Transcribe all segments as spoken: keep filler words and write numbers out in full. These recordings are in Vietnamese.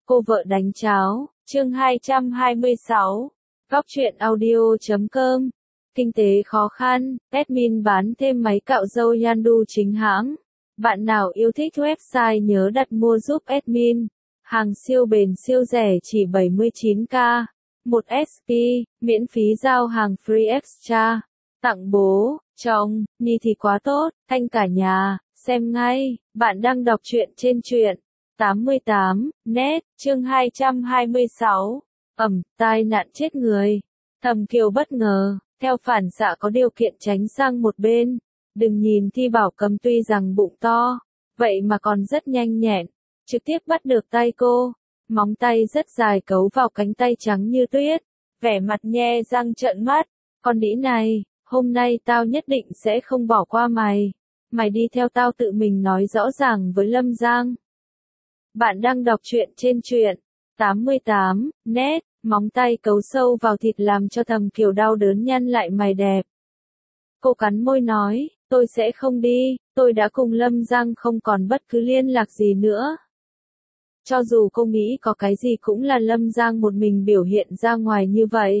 Cô vợ đánh cháo, chương hai trăm hai mươi sáu. Góc truyện audio chấm com. Kinh tế khó khăn, admin bán thêm máy cạo râu Yandu chính hãng. Bạn nào yêu thích website nhớ đặt mua giúp admin. Hàng siêu bền siêu rẻ chỉ bảy mươi chín k. một ét pê, miễn phí giao hàng free extra. Tặng bố, chồng, ni thì quá tốt, thanh cả nhà, xem ngay. Bạn đang đọc truyện trên truyện tám mươi tám net, chương hai trăm hai mươi sáu. Ầm, tai nạn chết người. Thẩm Kiều bất ngờ, theo phản xạ có điều kiện tránh sang một bên. Đừng nhìn Thi Bảo Cầm tuy rằng bụng to, vậy mà còn rất nhanh nhẹn, trực tiếp bắt được tay cô. Móng tay rất dài cấu vào cánh tay trắng như tuyết, vẻ mặt nhe răng trợn mắt. Con đĩ này, hôm nay tao nhất định sẽ không bỏ qua mày. Mày đi theo tao tự mình nói rõ ràng với Lâm Giang. Bạn đang đọc truyện trên truyện tám mươi tám net, móng tay cấu sâu vào thịt làm cho Thẩm Kiều đau đớn nhăn lại mày đẹp. Cô cắn môi nói, tôi sẽ không đi, tôi đã cùng Lâm Giang không còn bất cứ liên lạc gì nữa. Cho dù cô nghĩ có cái gì cũng là Lâm Giang một mình biểu hiện ra ngoài như vậy.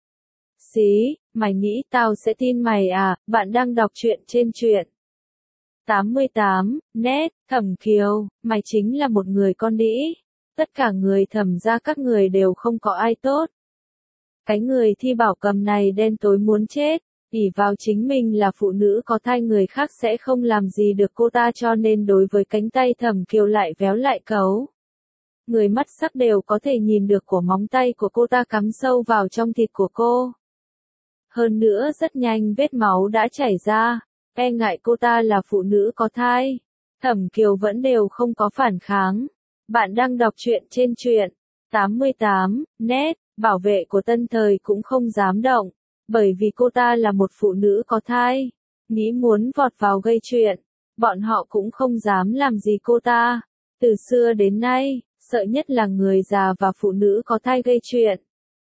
Xí, mày nghĩ tao sẽ tin mày à? Bạn đang đọc truyện trên truyện tám mươi tám net, Thẩm Kiều, mày chính là một người con đĩ. Tất cả người Thẩm gia các người đều không có ai tốt. Cái người Thi Bảo Cầm này đen tối muốn chết, ỷ vào chính mình là phụ nữ có thai người khác sẽ không làm gì được cô ta cho nên đối với cánh tay Thẩm Kiều lại véo lại cấu. Người mắt sắc đều có thể nhìn được của móng tay của cô ta cắm sâu vào trong thịt của cô. Hơn nữa rất nhanh vết máu đã chảy ra, e ngại cô ta là phụ nữ có thai. Thẩm Kiều vẫn đều không có phản kháng. Bạn đang đọc truyện trên truyện tám mươi tám net, bảo vệ của Tân Thời cũng không dám động, bởi vì cô ta là một phụ nữ có thai. Nghĩ muốn vọt vào gây chuyện, bọn họ cũng không dám làm gì cô ta. Từ xưa đến nay, sợ nhất là người già và phụ nữ có thai gây chuyện.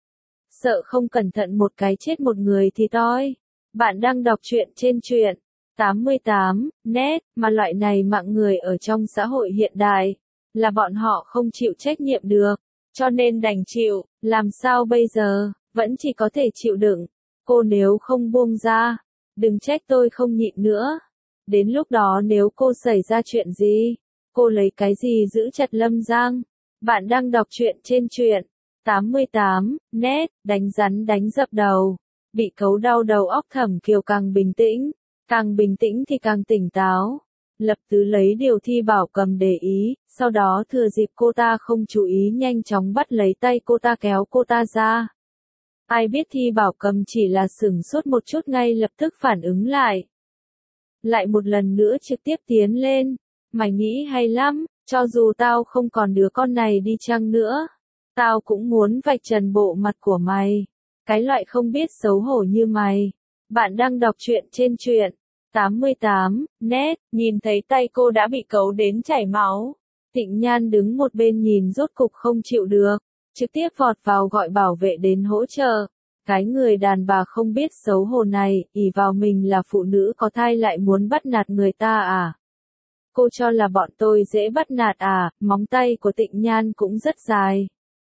Sợ không cẩn thận một cái chết một người thì toi. Bạn đang đọc truyện trên truyện tám mươi tám net, mà loại này mạng người ở trong xã hội hiện đại, là bọn họ không chịu trách nhiệm được, cho nên đành chịu. Làm sao bây giờ, vẫn chỉ có thể chịu đựng. Cô nếu không buông ra, đừng trách tôi không nhịn nữa. Đến lúc đó nếu cô xảy ra chuyện gì, cô lấy cái gì giữ chặt Lâm Giang. Bạn đang đọc truyện trên truyện tám mươi tám net, đánh rắn đánh dập đầu. Bị cấu đau đầu óc Thẩm Kiều càng bình tĩnh, càng bình tĩnh thì càng tỉnh táo. Lập tức lấy điều Thi Bảo Cầm để ý, sau đó thừa dịp cô ta không chú ý nhanh chóng bắt lấy tay cô ta kéo cô ta ra. Ai biết Thi Bảo Cầm chỉ là sửng sốt một chút ngay lập tức phản ứng lại. Lại một lần nữa trực tiếp tiến lên. Mày nghĩ hay lắm, cho dù tao không còn đứa con này đi chăng nữa, tao cũng muốn vạch trần bộ mặt của mày. Cái loại không biết xấu hổ như mày. Bạn đang đọc truyện trên truyện tám mươi tám net, nhìn thấy tay cô đã bị cấu đến chảy máu. Tịnh Nhan đứng một bên nhìn rốt cục không chịu được, trực tiếp vọt vào gọi bảo vệ đến hỗ trợ. Cái người đàn bà không biết xấu hổ này, ỷ vào mình là phụ nữ có thai lại muốn bắt nạt người ta à? Cô cho là bọn tôi dễ bắt nạt à? Móng tay của Tịnh Nhan cũng rất dài.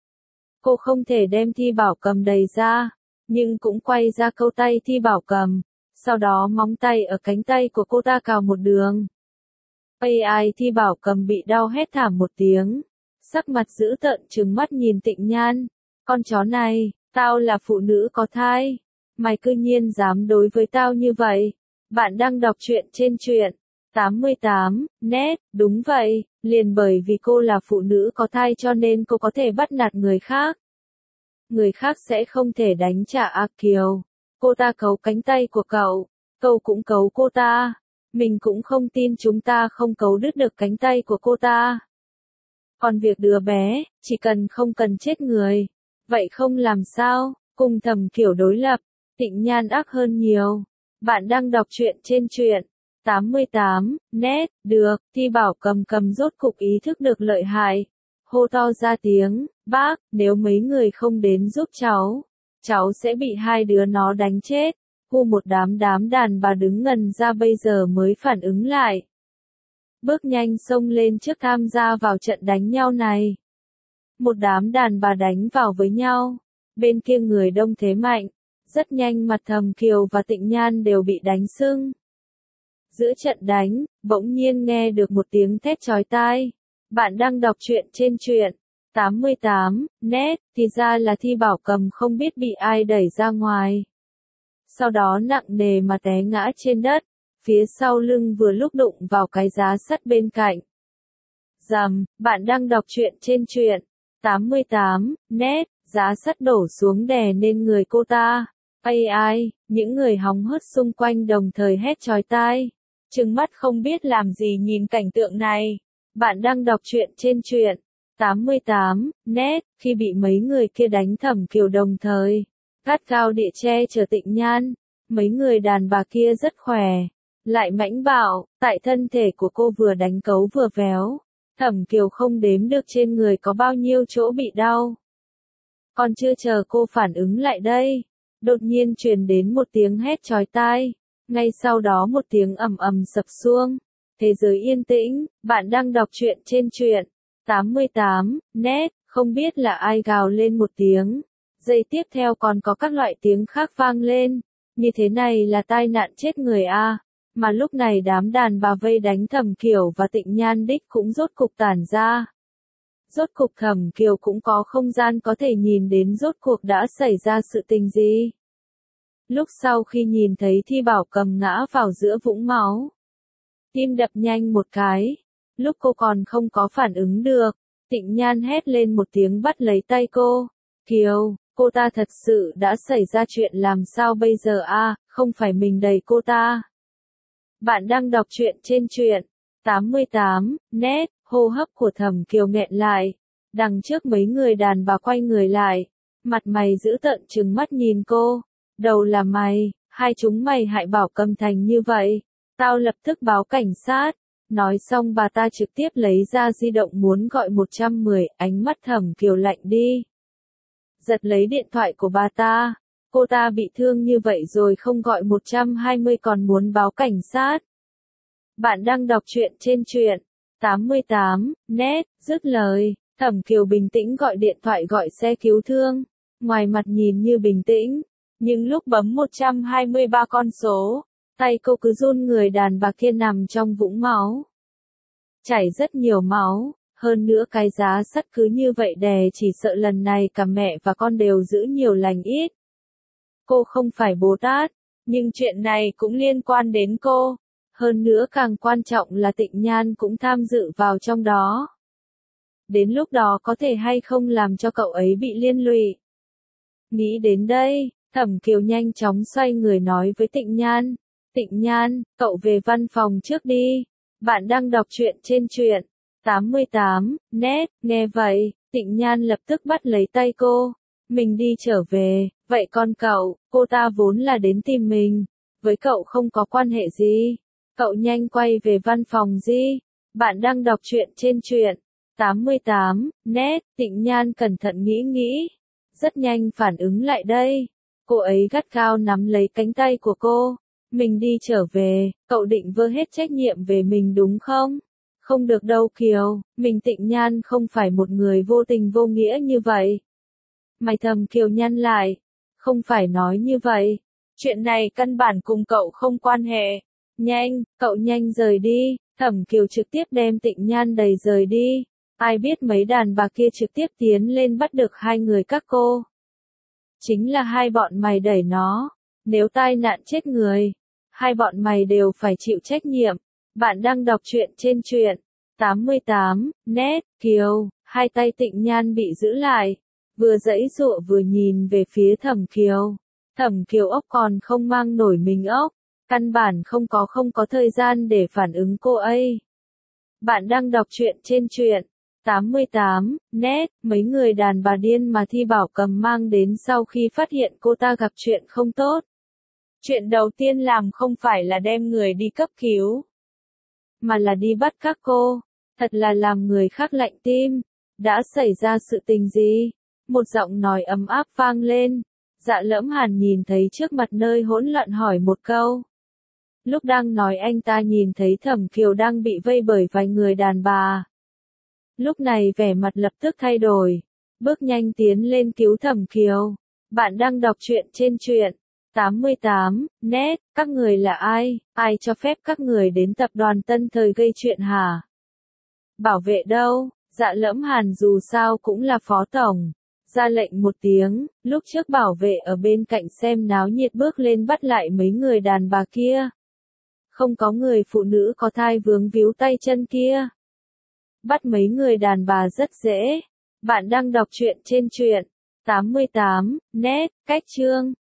Cô không thể đem Thi Bảo Cầm đầy ra, nhưng cũng quay ra câu tay Thi Bảo Cầm. Sau đó móng tay ở cánh tay của cô ta cào một đường. a i Thi Bảo Cầm bị đau hét thảm một tiếng. Sắc mặt dữ tợn trừng mắt nhìn Tịnh Nhan. Con chó này, tao là phụ nữ có thai. Mày cư nhiên dám đối với tao như vậy. Bạn đang đọc truyện trên truyện tám mươi tám net, đúng vậy, liền bởi vì cô là phụ nữ có thai cho nên cô có thể bắt nạt người khác. Người khác sẽ không thể đánh trả A Kiều. Cô ta cấu cánh tay của cậu, cậu cũng cấu cô ta. Mình cũng không tin chúng ta không cấu đứt được cánh tay của cô ta. Còn việc đứa bé, chỉ cần không cần chết người, vậy không làm sao, cùng Thẩm Kiều đối lập, Tịnh Nhan ác hơn nhiều. Bạn đang đọc truyện trên truyện tám mươi tám net, được, Thi Bảo Cầm cầm rốt cục ý thức được lợi hại. Hô to ra tiếng, bác, nếu mấy người không đến giúp cháu, cháu sẽ bị hai đứa nó đánh chết. Hu một đám đám đàn bà đứng ngần ra bây giờ mới phản ứng lại. Bước nhanh xông lên trước tham gia vào trận đánh nhau này. một đám đàn bà đánh vào với nhau. Bên kia người đông thế mạnh, rất nhanh mặt Thẩm Kiều và Tịnh Nhan đều bị đánh sưng. Giữa trận đánh, bỗng nhiên nghe được một tiếng thét chói tai. Bạn đang đọc truyện trên truyện tám mươi tám net, thì ra là Thi Bảo Cầm không biết bị ai đẩy ra ngoài. Sau đó nặng nề mà té ngã trên đất, phía sau lưng vừa lúc đụng vào cái giá sắt bên cạnh. Rầm, bạn đang đọc truyện trên truyện tám mươi tám net, giá sắt đổ xuống đè lên người cô ta. Ai ai, những người hóng hớt xung quanh đồng thời hét chói tai. Trừng mắt không biết làm gì nhìn cảnh tượng này. Bạn đang đọc truyện trên truyện tám mươi tám net, khi bị mấy người kia đánh Thẩm Kiều đồng thời gắt gao địa che chở Tịnh Nhan. Mấy người đàn bà kia rất khỏe, lại mãnh bạo, tại thân thể của cô vừa đánh cấu vừa véo. Thẩm Kiều không đếm được trên người có bao nhiêu chỗ bị đau. Còn chưa chờ cô phản ứng lại đây, đột nhiên truyền đến một tiếng hét chói tai, ngay sau đó một tiếng ầm ầm sập xuống. Thế giới yên tĩnh, bạn đang đọc truyện trên truyện tám mươi tám net, không biết là ai gào lên một tiếng. Giây tiếp theo còn có các loại tiếng khác vang lên. Như thế này là tai nạn chết người a. Mà lúc này đám đàn bà vây đánh Thẩm Kiều và Tịnh Nhan đích cũng rốt cục tản ra. Rốt cục Thẩm Kiều cũng có không gian có thể nhìn đến rốt cuộc đã xảy ra sự tình gì. Lúc sau khi nhìn thấy Thi Bảo Cầm ngã vào giữa vũng máu, tim đập nhanh một cái. Lúc cô còn không có phản ứng được, Tịnh Nhan hét lên một tiếng bắt lấy tay cô. Kiều, cô ta thật sự đã xảy ra chuyện làm sao bây giờ a? Không phải mình đẩy cô ta. Bạn đang đọc truyện trên truyện tám mươi tám net, hô hấp của Thẩm Kiều nghẹn lại. Đằng trước mấy người đàn bà quay người lại, mặt mày dữ tợn trừng mắt nhìn cô. Đầu là mày, hai chúng mày hại Bảo Cầm thành như vậy, tao lập tức báo cảnh sát. Nói xong bà ta trực tiếp lấy ra di động muốn gọi một trăm mười, ánh mắt Thẩm Kiều lạnh đi. Giật lấy điện thoại của bà ta, cô ta bị thương như vậy rồi không gọi một trăm hai mươi còn muốn báo cảnh sát. Bạn đang đọc truyện trên truyện tám mươi tám net, dứt lời, Thẩm Kiều bình tĩnh gọi điện thoại gọi xe cứu thương. Ngoài mặt nhìn như bình tĩnh, nhưng lúc bấm một trăm hai mươi ba con số, tay cô cứ run. Người đàn bà kia nằm trong vũng máu, chảy rất nhiều máu, hơn nữa cái giá sắt cứ như vậy đè, chỉ sợ lần này cả mẹ và con đều giữ nhiều lành ít. Cô không phải Bồ Tát, nhưng chuyện này cũng liên quan đến cô. Hơn nữa càng quan trọng là Tịnh Nhan cũng tham dự vào trong đó. Đến lúc đó có thể hay không làm cho cậu ấy bị liên lụy. Nghĩ đến đây, Thẩm Kiều nhanh chóng xoay người nói với Tịnh Nhan. Tịnh Nhan, cậu về văn phòng trước đi. Bạn đang đọc truyện trên truyện tám mươi tám net, nghe vậy, Tịnh Nhan lập tức bắt lấy tay cô. Mình đi trở về, vậy còn cậu, cô ta vốn là đến tìm mình. Với cậu không có quan hệ gì. Cậu nhanh quay về văn phòng đi. Bạn đang đọc truyện trên truyện tám mươi tám net, Tịnh Nhan cẩn thận nghĩ nghĩ. Rất nhanh phản ứng lại đây. Cô ấy gắt gao nắm lấy cánh tay của cô. Mình đi trở về, cậu định vơ hết trách nhiệm về mình đúng không? Không được đâu Kiều, mình Tịnh Nhan không phải một người vô tình vô nghĩa như vậy. Mày Thẩm Kiều nhăn lại. Không phải nói như vậy. Chuyện này căn bản cùng cậu không quan hệ. Nhanh, cậu nhanh rời đi. Thẩm Kiều trực tiếp đem Tịnh Nhan đẩy rời đi. Ai biết mấy đàn bà kia trực tiếp tiến lên bắt được hai người các cô. Chính là hai bọn mày đẩy nó. Nếu tai nạn chết người, hai bọn mày đều phải chịu trách nhiệm. Bạn đang đọc truyện trên truyện tám mươi tám net, Kiều, hai tay Tịnh Nhan bị giữ lại, vừa giãy giụa vừa nhìn về phía Thẩm Kiều. Thẩm Kiều ốc còn không mang nổi mình ốc, căn bản không có không có thời gian để phản ứng cô ấy. Bạn đang đọc truyện trên truyện tám mươi tám net, mấy người đàn bà điên mà Thi Bảo Cầm mang đến sau khi phát hiện cô ta gặp chuyện không tốt. Chuyện đầu tiên làm không phải là đem người đi cấp cứu, mà là đi bắt các cô. Thật là làm người khác lạnh tim. Đã xảy ra sự tình gì? Một giọng nói ấm áp vang lên. Dạ Lẫm Hàn nhìn thấy trước mặt nơi hỗn loạn hỏi một câu. Lúc đang nói anh ta nhìn thấy Thẩm Kiều đang bị vây bởi vài người đàn bà. Lúc này vẻ mặt lập tức thay đổi. bước nhanh tiến lên cứu Thẩm Kiều. Bạn đang đọc truyện trên truyện tám mươi tám net, các người là ai, ai cho phép các người đến tập đoàn Tân Thời gây chuyện hả? Bảo vệ đâu? Dạ Lẫm Hàn dù sao cũng là phó tổng. Ra lệnh một tiếng, lúc trước bảo vệ ở bên cạnh xem náo nhiệt bước lên bắt lại mấy người đàn bà kia. Không có người phụ nữ có thai vướng víu tay chân kia. Bắt mấy người đàn bà rất dễ. Bạn đang đọc truyện trên truyện tám mươi tám net, cách chương